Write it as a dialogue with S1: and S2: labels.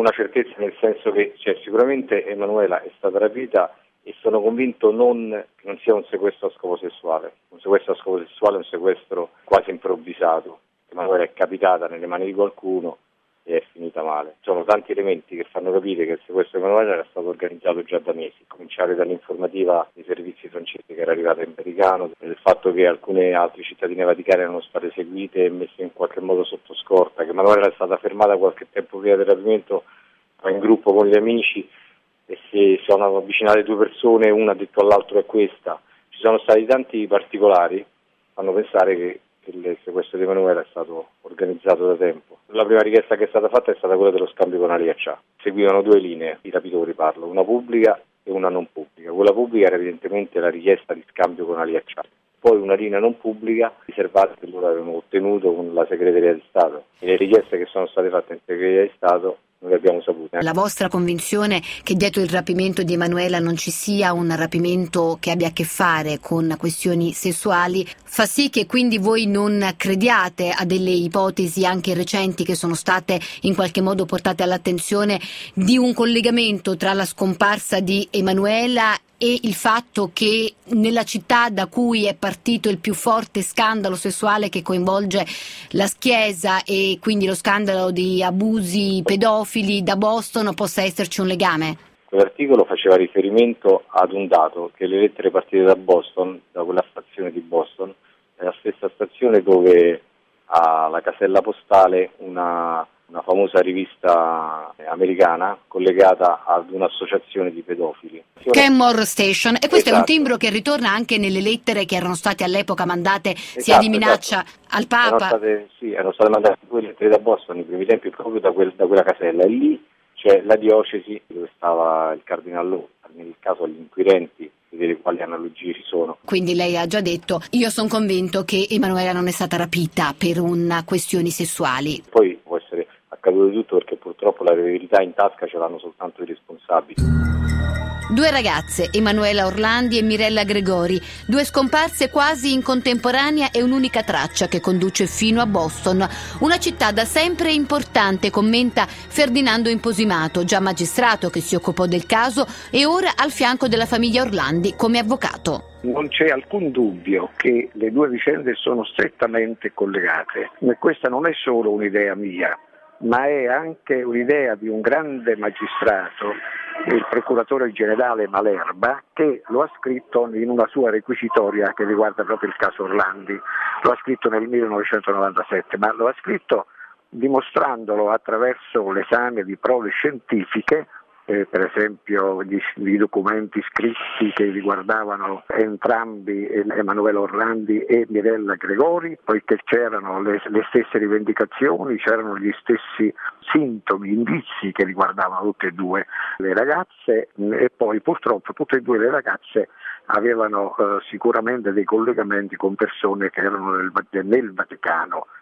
S1: una certezza, nel senso che sicuramente Emanuela è stata rapita e sono convinto che non sia un sequestro a scopo sessuale. Un sequestro a scopo sessuale è un sequestro quasi improvvisato. Emanuela è capitata nelle mani di qualcuno e è finita male. Ci sono tanti elementi che fanno capire che il sequestro di Emanuela era stato organizzato già da mesi, a cominciare dall'informativa dei servizi francesi che era arrivata in Vaticano, del fatto che alcune altre cittadine vaticane erano state seguite e messe in qualche modo sotto scorta, che Emanuela era stata fermata qualche tempo prima del rapimento in gruppo con gli amici e si sono avvicinate due persone, una ha detto all'altro è questa. Ci sono stati tanti particolari che fanno pensare che il sequestro di Emanuela è stato organizzato da tempo. La prima richiesta che è stata fatta è stata quella dello scambio con Ali Accià. Seguivano due linee, i rapitori parlo, una pubblica e una non pubblica. Quella pubblica era evidentemente la richiesta di scambio con Ali Accià. Poi una linea non pubblica riservata che loro avevano ottenuto con la segreteria di Stato. E le richieste che sono state fatte in segreteria di Stato non le abbiamo sapute.
S2: La vostra convinzione che dietro il rapimento di Emanuela non ci sia un rapimento che abbia a che fare con questioni sessuali fa sì che quindi voi non crediate a delle ipotesi anche recenti che sono state in qualche modo portate all'attenzione di un collegamento tra la scomparsa di Emanuela e il fatto che nella città da cui è partito il più forte scandalo sessuale che coinvolge la Chiesa e quindi lo scandalo di abusi pedofili da Boston possa esserci un legame?
S1: Quell'articolo faceva riferimento ad un dato, che le lettere partite da Boston, da quella stazione di Boston, è la stessa stazione dove ha la casella postale una famosa rivista americana collegata ad un'associazione di pedofili.
S2: Kenmore Station, e questo
S1: esatto.
S2: È un timbro che ritorna anche nelle lettere che erano state all'epoca mandate sia di minaccia al Papa.
S1: Erano state mandate due lettere da Boston nei primi tempi proprio da quella casella, e lì c'è la diocesi dove stava il Cardinal Lowe, nel caso gli inquirenti, vedere quali analogie ci sono.
S2: Quindi lei ha già detto, io sono convinto che Emanuela non è stata rapita per questioni sessuali.
S1: Poi può essere accaduto di tutto, perché purtroppo la verità in tasca ce l'hanno soltanto i responsabili.
S2: Due ragazze, Emanuela Orlandi e Mirella Gregori, due scomparse quasi in contemporanea e un'unica traccia che conduce fino a Boston, una città da sempre importante, commenta Ferdinando Imposimato, già magistrato che si occupò del caso e ora al fianco della famiglia Orlandi come avvocato.
S3: Non c'è alcun dubbio che le due vicende sono strettamente collegate, e questa non è solo un'idea mia, ma è anche un'idea di un grande magistrato, il procuratore generale Malerba, che lo ha scritto in una sua requisitoria che riguarda proprio il caso Orlandi. Lo ha scritto nel 1997, ma lo ha scritto dimostrandolo attraverso l'esame di prove scientifiche, per esempio gli documenti scritti che riguardavano entrambi Emanuela Orlandi e Mirella Gregori, poiché c'erano le stesse rivendicazioni, c'erano gli stessi sintomi, indizi che riguardavano tutte e due le ragazze, e poi purtroppo tutte e due le ragazze avevano sicuramente dei collegamenti con persone che erano nel Vaticano,